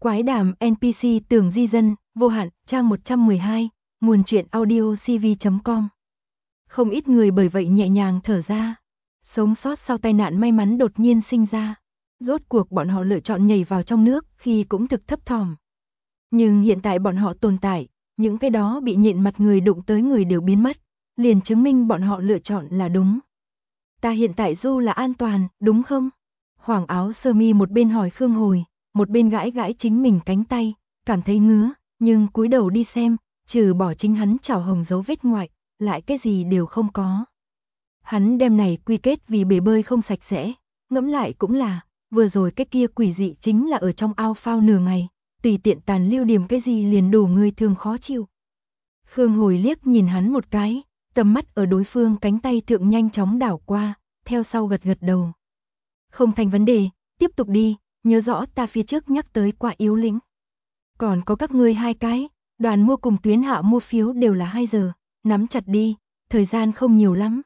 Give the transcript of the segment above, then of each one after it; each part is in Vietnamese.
Quái đàm NPC tưởng di dân, vô hạn, trang 112, nguồn truyện audio cv.com. Không ít người bởi vậy nhẹ nhàng thở ra. Sống sót sau tai nạn may mắn đột nhiên sinh ra. Rốt cuộc bọn họ lựa chọn nhảy vào trong nước khi cũng thực thấp thỏm. Nhưng hiện tại bọn họ tồn tại, những cái đó bị nhịn mặt người đụng tới người đều biến mất, liền chứng minh bọn họ lựa chọn là đúng. Ta hiện tại du là an toàn, đúng không? Hoàng áo sơ mi một bên hỏi Khương Hồi, một bên gãi gãi chính mình cánh tay, cảm thấy ngứa, nhưng cúi đầu đi xem, trừ bỏ chính hắn chảo hồng dấu vết ngoại, lại cái gì đều không có. Hắn đem này quy kết vì bể bơi không sạch sẽ, ngẫm lại cũng là, vừa rồi cái kia quỷ dị chính là ở trong ao phao nửa ngày, tùy tiện tàn lưu điểm cái gì liền đủ người thường khó chịu. Khương Hồi liếc nhìn hắn một cái, tầm mắt ở đối phương cánh tay thượng nhanh chóng đảo qua, theo sau gật gật đầu. Không thành vấn đề, tiếp tục đi, nhớ rõ ta phía trước nhắc tới quả yếu lĩnh. Còn có các ngươi hai cái, đoàn mua cùng tuyến hạ mua phiếu đều là 2 giờ, nắm chặt đi, thời gian không nhiều lắm.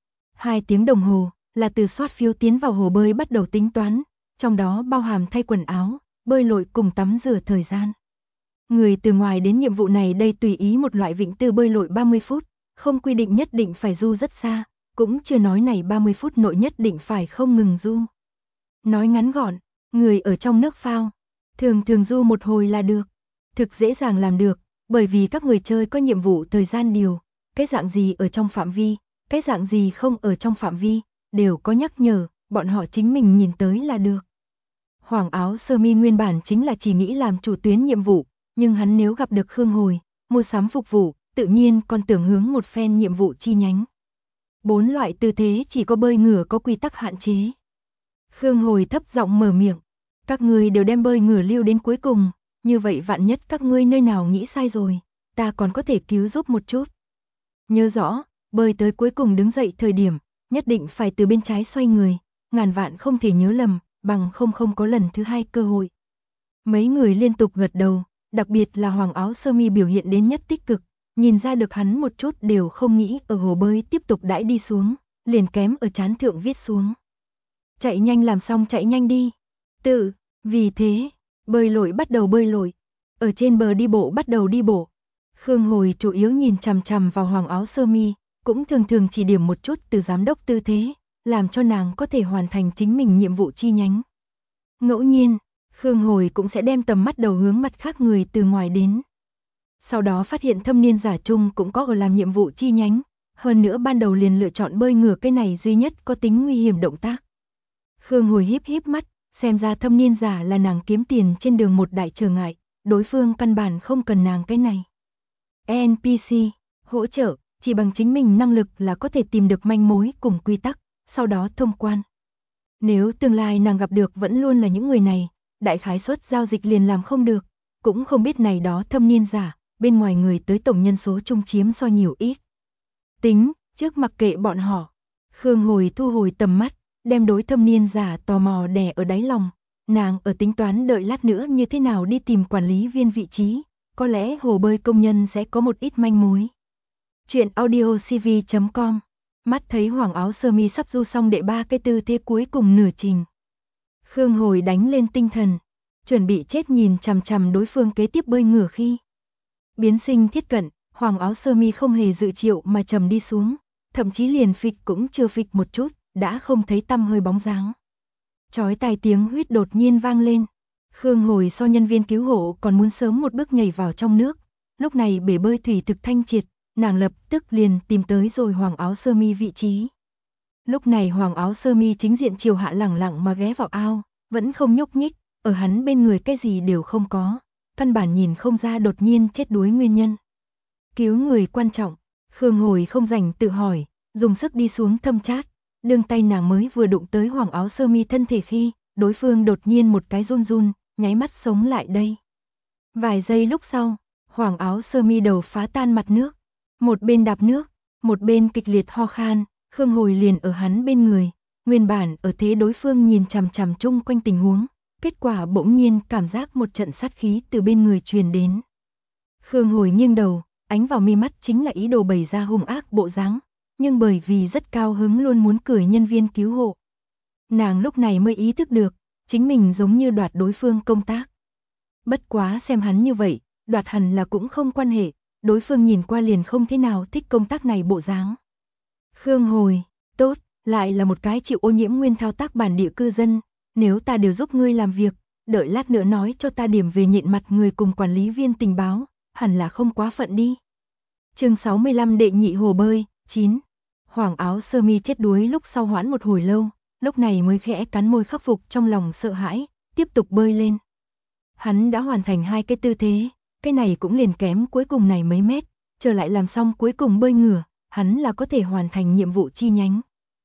2 tiếng đồng hồ, là từ soát phiếu tiến vào hồ bơi bắt đầu tính toán, trong đó bao hàm thay quần áo, bơi lội cùng tắm rửa thời gian. Người từ ngoài đến nhiệm vụ này đây tùy ý một loại vịnh tư bơi lội 30 phút, không quy định nhất định phải du rất xa, cũng chưa nói này 30 phút nội nhất định phải không ngừng du. Nói ngắn gọn, người ở trong nước phao, thường du một hồi là được. Thực dễ dàng làm được, bởi vì các người chơi có nhiệm vụ thời gian điều, cái dạng gì ở trong phạm vi, cái dạng gì không ở trong phạm vi, đều có nhắc nhở, bọn họ chính mình nhìn tới là được. Hoàng áo sơ mi nguyên bản chính là chỉ nghĩ làm chủ tuyến nhiệm vụ, nhưng hắn nếu gặp được Khương Hồi, mua sắm phục vụ, tự nhiên còn tưởng hướng một phen nhiệm vụ chi nhánh. 4 loại tư thế chỉ có bơi ngửa có quy tắc hạn chế. Khương Hồi thấp giọng mở miệng, các ngươi đều đem bơi ngửa lưu đến cuối cùng, như vậy vạn nhất các ngươi nơi nào nghĩ sai rồi, ta còn có thể cứu giúp một chút. Nhớ rõ, bơi tới cuối cùng đứng dậy thời điểm, nhất định phải từ bên trái xoay người, ngàn vạn không thể nhớ lầm, bằng không có lần thứ hai cơ hội. Mấy người liên tục gật đầu, đặc biệt là Hoàng áo sơ mi biểu hiện đến nhất tích cực, nhìn ra được hắn một chút đều không nghĩ ở hồ bơi tiếp tục đãi đi xuống, liền kém ở trán thượng viết xuống. Chạy nhanh làm xong chạy nhanh đi. Vì thế, bơi lội bắt đầu bơi lội, ở trên bờ đi bộ bắt đầu đi bộ. Khương Hồi chủ yếu nhìn chằm chằm vào Hoàng áo sơ mi, cũng thường chỉ điểm một chút từ giám đốc tư thế, làm cho nàng có thể hoàn thành chính mình nhiệm vụ chi nhánh. Ngẫu nhiên, Khương Hồi cũng sẽ đem tầm mắt đầu hướng mặt khác người từ ngoài đến. Sau đó phát hiện thâm niên giả chung cũng có ở làm nhiệm vụ chi nhánh, hơn nữa ban đầu liền lựa chọn bơi ngửa cái này duy nhất có tính nguy hiểm động tác. Khương Hồi híp mắt, xem ra thâm niên giả là nàng kiếm tiền trên đường một đại trở ngại, đối phương căn bản không cần nàng cái này. NPC, hỗ trợ, chỉ bằng chính mình năng lực là có thể tìm được manh mối cùng quy tắc, sau đó thông quan. Nếu tương lai nàng gặp được vẫn luôn là những người này, đại khái suất giao dịch liền làm không được, cũng không biết này đó thâm niên giả, bên ngoài người tới tổng nhân số chung chiếm so nhiều ít. Tính, trước mặc kệ bọn họ, Khương Hồi thu hồi tầm mắt, đem đối thâm niên giả tò mò đè ở đáy lòng, nàng ở tính toán đợi lát nữa như thế nào đi tìm quản lý viên vị trí, có lẽ hồ bơi công nhân sẽ có một ít manh mối. Chuyện audio cv.com. Mắt thấy Hoàng áo sơ mi sắp du xong đệ 3 cái tư thế cuối cùng nửa trình. Khương Hồi đánh lên tinh thần, chuẩn bị chết nhìn chằm chằm đối phương kế tiếp bơi ngửa khi. Biến sinh thiết cận, Hoàng áo sơ mi không hề dự triệu mà trầm đi xuống, thậm chí liền phịch cũng chưa phịch một chút, đã không thấy tăm hơi bóng dáng. Chói tai tiếng huýt đột nhiên vang lên. Khương Hồi so nhân viên cứu hộ còn muốn sớm một bước nhảy vào trong nước. Lúc này bể bơi thủy thực thanh triệt, nàng lập tức liền tìm tới rồi Hoàng áo sơ mi vị trí. Lúc này Hoàng áo sơ mi chính diện chiều hạ lẳng lặng mà ghé vào ao, vẫn không nhúc nhích, ở hắn bên người cái gì đều không có, căn bản nhìn không ra đột nhiên chết đuối nguyên nhân. Cứu người quan trọng, Khương Hồi không rảnh tự hỏi, dùng sức đi xuống thâm chát, đương tay nàng mới vừa đụng tới Hoàng áo sơ mi thân thể khi, đối phương đột nhiên một cái run, nháy mắt sống lại đây. Vài giây lúc sau, Hoàng áo sơ mi đầu phá tan mặt nước, một bên đạp nước, một bên kịch liệt ho khan, Khương Hồi liền ở hắn bên người, nguyên bản ở thế đối phương nhìn chằm chằm chung quanh tình huống, kết quả bỗng nhiên cảm giác một trận sát khí từ bên người truyền đến. Khương Hồi nghiêng đầu, ánh vào mi mắt chính là ý đồ bày ra hung ác bộ dáng, nhưng bởi vì rất cao hứng luôn muốn cười nhân viên cứu hộ. Nàng lúc này mới ý thức được, chính mình giống như đoạt đối phương công tác. Bất quá xem hắn như vậy, đoạt hẳn là cũng không quan hệ, đối phương nhìn qua liền không thế nào thích công tác này bộ dáng. Khương Hồi, tốt, lại là một cái chịu ô nhiễm nguyên thao tác bản địa cư dân, nếu ta đều giúp ngươi làm việc, đợi lát nữa nói cho ta điểm về nhịn mặt người cùng quản lý viên tình báo, hẳn là không quá phận đi. Chương 65 đệ nhị hồ bơi, 9. Hoàng áo sơ mi chết đuối lúc sau hoãn một hồi lâu, lúc này mới khẽ cắn môi khắc phục trong lòng sợ hãi, tiếp tục bơi lên. Hắn đã hoàn thành 2 cái tư thế, cái này cũng liền kém cuối cùng này mấy mét, trở lại làm xong cuối cùng bơi ngửa, hắn là có thể hoàn thành nhiệm vụ chi nhánh.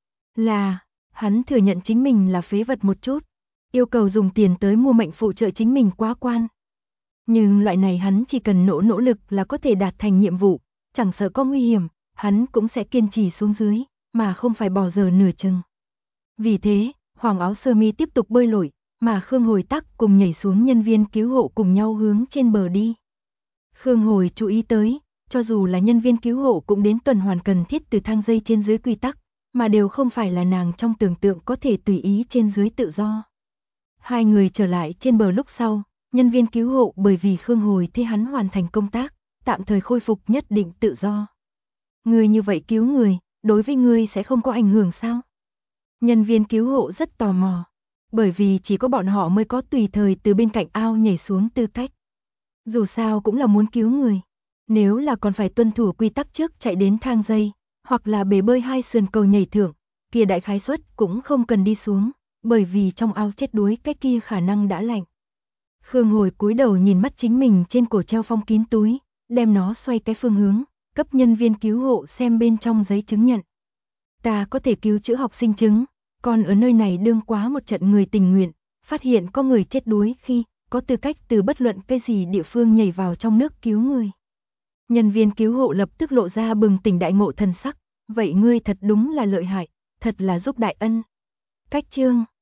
Hắn thừa nhận chính mình là phế vật một chút, yêu cầu dùng tiền tới mua mệnh phụ trợ chính mình quá quan. Nhưng loại này hắn chỉ cần nỗ lực là có thể đạt thành nhiệm vụ, chẳng sợ có nguy hiểm, hắn cũng sẽ kiên trì xuống dưới, mà không phải bỏ giờ nửa chừng. Vì thế, Hoàng áo sơ mi tiếp tục bơi lội, mà Khương Hồi tắc cùng nhảy xuống nhân viên cứu hộ cùng nhau hướng trên bờ đi. Khương Hồi chú ý tới, cho dù là nhân viên cứu hộ cũng đến tuần hoàn cần thiết từ thang dây trên dưới quy tắc, mà đều không phải là nàng trong tưởng tượng có thể tùy ý trên dưới tự do. Hai người trở lại trên bờ lúc sau, nhân viên cứu hộ bởi vì Khương Hồi thấy hắn hoàn thành công tác, tạm thời khôi phục nhất định tự do. Người như vậy cứu người, đối với ngươi sẽ không có ảnh hưởng sao? Nhân viên cứu hộ rất tò mò, bởi vì chỉ có bọn họ mới có tùy thời từ bên cạnh ao nhảy xuống tư cách. Dù sao cũng là muốn cứu người, nếu là còn phải tuân thủ quy tắc trước chạy đến thang dây, hoặc là bể bơi 2 sườn cầu nhảy thượng, kia đại khái suất cũng không cần đi xuống, bởi vì trong ao chết đuối cái kia khả năng đã lạnh. Khương Hồi cúi đầu nhìn mắt chính mình trên cổ treo phong kín túi, đem nó xoay cái phương hướng, cấp nhân viên cứu hộ xem bên trong giấy chứng nhận. Ta có thể cứu chữa học sinh chứng, còn ở nơi này đương quá một trận người tình nguyện, phát hiện có người chết đuối khi có tư cách từ bất luận cái gì địa phương nhảy vào trong nước cứu người. Nhân viên cứu hộ lập tức lộ ra bừng tỉnh đại ngộ thần sắc, vậy ngươi thật đúng là lợi hại, thật là giúp đại ân. Cách chương